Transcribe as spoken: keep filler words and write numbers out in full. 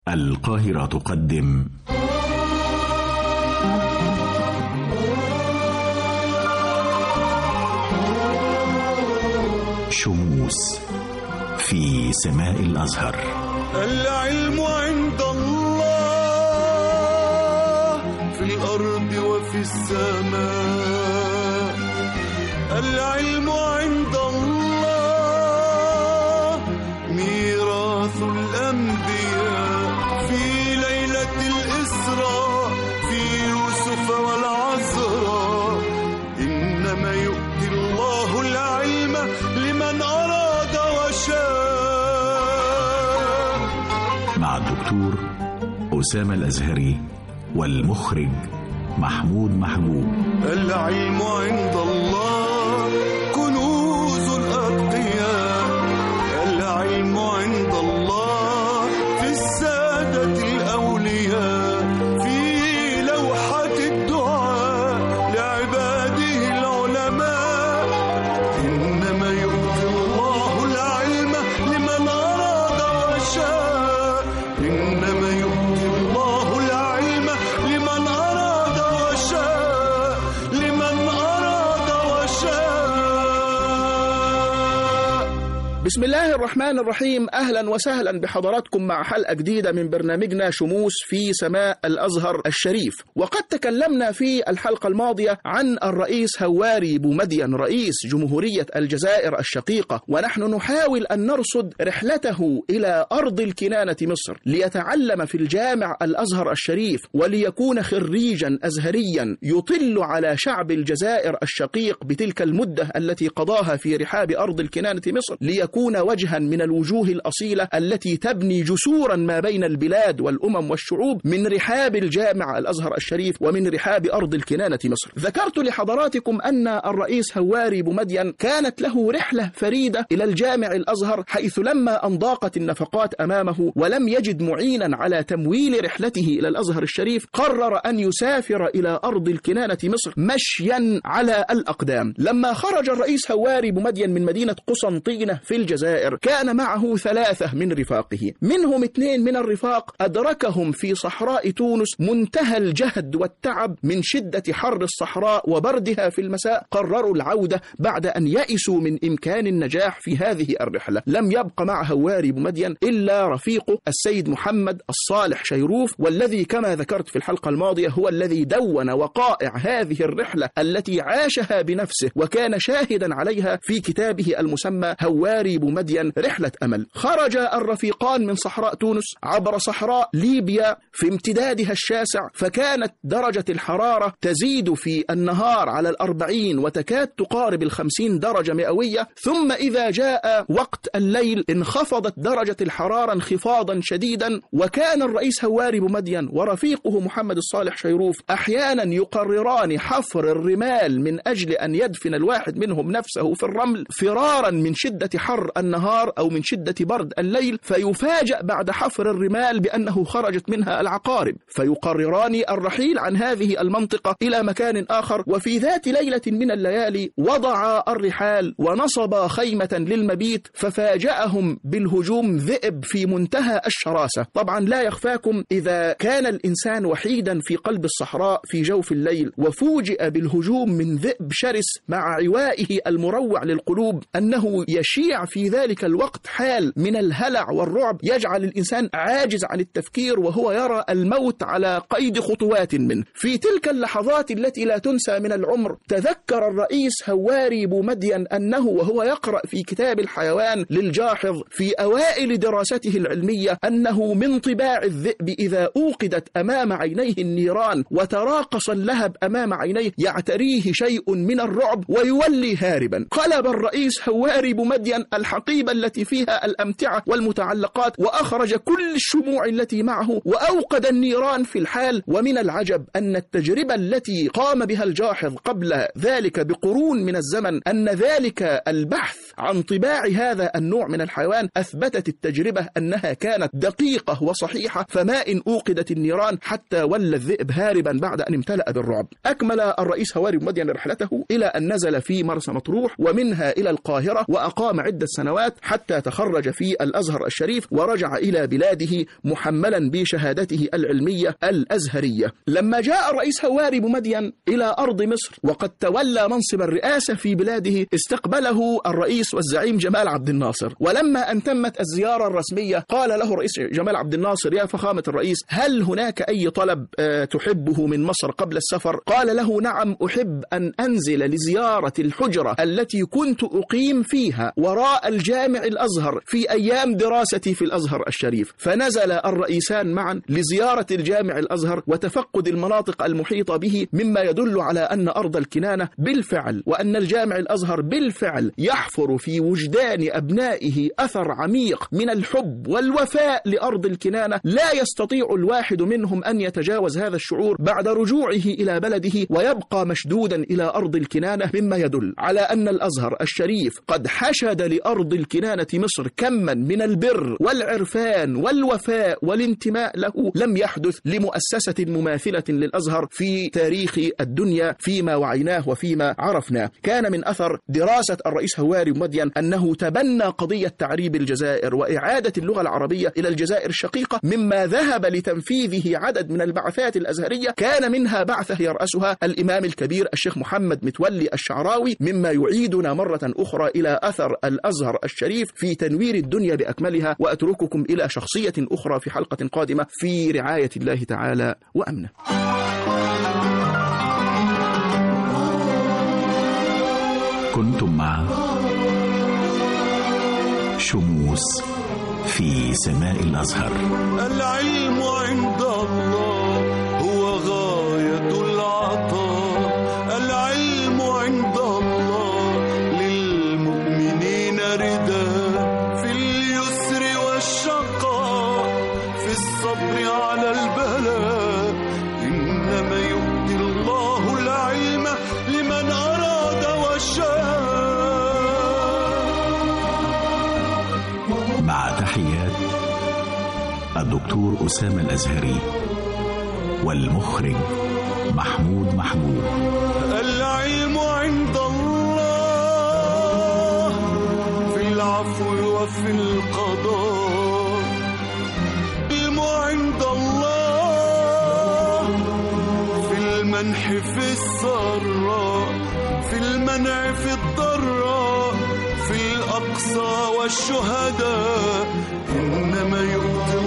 القاهرة تقدم شموس في سماء الأزهر. العلم عند الله في الأرض وفي السماء. العلم عند الله ميراث الأنبياء. في ليلة الإسراء في يوسف والعذراء إنما يؤتي الله العلم لمن أراد وشاء. مع الدكتور أسامة الأزهري والمخرج محمود محبوب. العلم عند الله كنوز الأتقياء. العلم عند الله في السادة الأولياء. في لوحة الدعاء لعباده العلماء. إنما يؤتي الله العلم لمن أراد وشاء. إنما يؤتي الله العلم لمن أراد وشاء. لمن أراد وشاء. بسم الله الرحمن الرحيم. أهلا وسهلا بحضراتكم مع حلقة جديدة من برنامجنا شموس في سماء الأزهر الشريف. وقد تكلمنا في الحلقة الماضية عن الرئيس هواري بومدين رئيس جمهورية الجزائر الشقيقة، ونحن نحاول أن نرصد رحلته إلى أرض الكنانة مصر ليتعلم في الجامع الأزهر الشريف وليكون خريجا أزهريا يطل على شعب الجزائر الشقيق بتلك المدة التي قضاها في رحاب أرض الكنانة مصر، ليكون وجها من الوجوه الأصيلة التي تبني جسورا ما بين البلاد والأمم والشعوب من رحاب الجامع الأزهر الشريف ومن رحاب أرض الكنانة مصر. ذكرت لحضراتكم أن الرئيس هواري بومدين كانت له رحلة فريدة إلى الجامع الأزهر، حيث لما أن ضاقت النفقات أمامه ولم يجد معينا على تمويل رحلته إلى الأزهر الشريف، قرر أن يسافر إلى أرض الكنانة مصر مشيا على الأقدام. لما خرج الرئيس هواري بومدين من مدينة قسنطينة في الجزائر كان معه ثلاثة من رفاقه، منهم اثنين من الرفاق أدركهم في صحراء تونس منتهى الجهد والتعب من شدة حر الصحراء وبردها في المساء. قرروا العودة بعد أن يئسوا من إمكان النجاح في هذه الرحلة. لم يبق مع هواري بومدين إلا رفيقه السيد محمد الصالح شيروف، والذي كما ذكرت في الحلقة الماضية هو الذي دون وقائع هذه الرحلة التي عاشها بنفسه وكان شاهدا عليها في كتابه المسمى هواري بومدين رحلة أمل. خرج الرفيقان من صحراء تونس عبر صحراء ليبيا في امتدادها الشاسع، فكانت درجة الحرارة تزيد في النهار على الأربعين وتكاد تقارب الخمسين درجة مئوية، ثم إذا جاء وقت الليل انخفضت درجة الحرارة انخفاضا شديدا. وكان الرئيس هواري بومدين ورفيقه محمد الصالح شيروف أحيانا يقرران حفر الرمال من أجل أن يدفن الواحد منهم نفسه في الرمل فرارا من شدة حر النهار أو من شدة برد الليل، فيفاجأ بعد حفر الرمال بأنه خرجت منها العقارب، فيقرران الرحيل عن هذه المنطقة إلى مكان آخر. وفي ذات ليلة من الليالي وضع الرحال ونصب خيمة للمبيت، ففاجأهم بالهجوم ذئب في منتهى الشراسة. طبعا لا يخفاكم إذا كان الإنسان وحيدا في قلب الصحراء في جوف الليل وفوجئ بالهجوم من ذئب شرس مع عوائه المروع للقلوب، أنه يشيع في ذلك الوقت حال من الهلع والرعب يجعل الإنسان عاجز عن التفكير وهو يرى الموت على قيد خطوات منه. في تلك اللحظات التي لا تنسى من العمر تذكر الرئيس هواري بومدين أنه وهو يقرأ في كتاب الحيوان للجاحظ في أوائل دراسته العلمية أنه من طباع الذئب إذا أوقدت أمام عينيه النيران وتراقص اللهب أمام عينيه يعتريه شيء من الرعب ويولي هاربا. قلب الرئيس هواري بومدين الحقيبة التي فيها الأمتعة والمتعلقات وأخرج كل الشموع التي معه وأوقد النيران في الحال. ومن العجب أن التجربة التي قام بها الجاحظ قبل ذلك بقرون من الزمن، أن ذلك البحث عن طباع هذا النوع من الحيوان أثبتت التجربة أنها كانت دقيقة وصحيحة، فما إن أوقدت النيران حتى ولى الذئب هاربا بعد أن امتلأ بالرعب. أكمل الرئيس هواري بومدين رحلته إلى أن نزل في مرسى مطروح ومنها إلى القاهرة، وأقام عدة السنوات حتى تخرج في الأزهر الشريف ورجع إلى بلاده محملا بشهادته العلمية الأزهرية. لما جاء الرئيس هواري بومدين إلى أرض مصر وقد تولى منصب الرئاسة في بلاده، استقبله الرئيس والزعيم جمال عبد الناصر، ولما أن تمت الزيارة الرسمية قال له الرئيس جمال عبد الناصر: يا فخامة الرئيس، هل هناك أي طلب تحبه من مصر قبل السفر؟ قال له: نعم، أحب أن أنزل لزيارة الحجرة التي كنت أقيم فيها وراء الجامع الأزهر في أيام دراستي في الأزهر الشريف. فنزل الرئيسان معا لزيارة الجامع الأزهر وتفقد المناطق المحيطة به، مما يدل على أن أرض الكنانة بالفعل وأن الجامع الأزهر بالفعل يحفر في وجدان أبنائه أثر عميق من الحب والوفاء لأرض الكنانة، لا يستطيع الواحد منهم أن يتجاوز هذا الشعور بعد رجوعه إلى بلده ويبقى مشدودا إلى أرض الكنانة، مما يدل على أن الأزهر الشريف قد حشد لأرض الكنانة مصر كما من البر والعرفان والوفاء والانتماء له لم يحدث لمؤسسة مماثلة للأزهر في تاريخ الدنيا فيما وعيناه وفيما عرفناه. كان من أثر دراسة الرئيس هواري بومدين أنه تبنى قضية تعريب الجزائر وإعادة اللغة العربية إلى الجزائر الشقيقة، مما ذهب لتنفيذه عدد من البعثات الأزهرية، كان منها بعثة يرأسها الإمام الكبير الشيخ محمد متولي الشعراوي، مما يعيدنا مرة أخرى إلى أثر الأزهر الشريف في تنوير الدنيا بأكملها. وأترككم إلى شخصية أخرى في حلقة قادمة في رعاية الله تعالى وأمنه. كنتم مع شموس في سماء الأزهر. العلم عند الله هو غاية العطاء، العلم عند الله للمؤمنين رداء، في اليسر والشقاء، في الصبر على البلاء، إنما يؤتي الله العلم لمن أراد وشاء. مع تحيات الدكتور أسامة الأزهري والمخرج محمود محجوب. العلم عند الله في العفو وفي القضاء، العلم عند الله في المنح في السراء، في المنع في الضراء، في الأقصى والشهداء، إنما يؤتي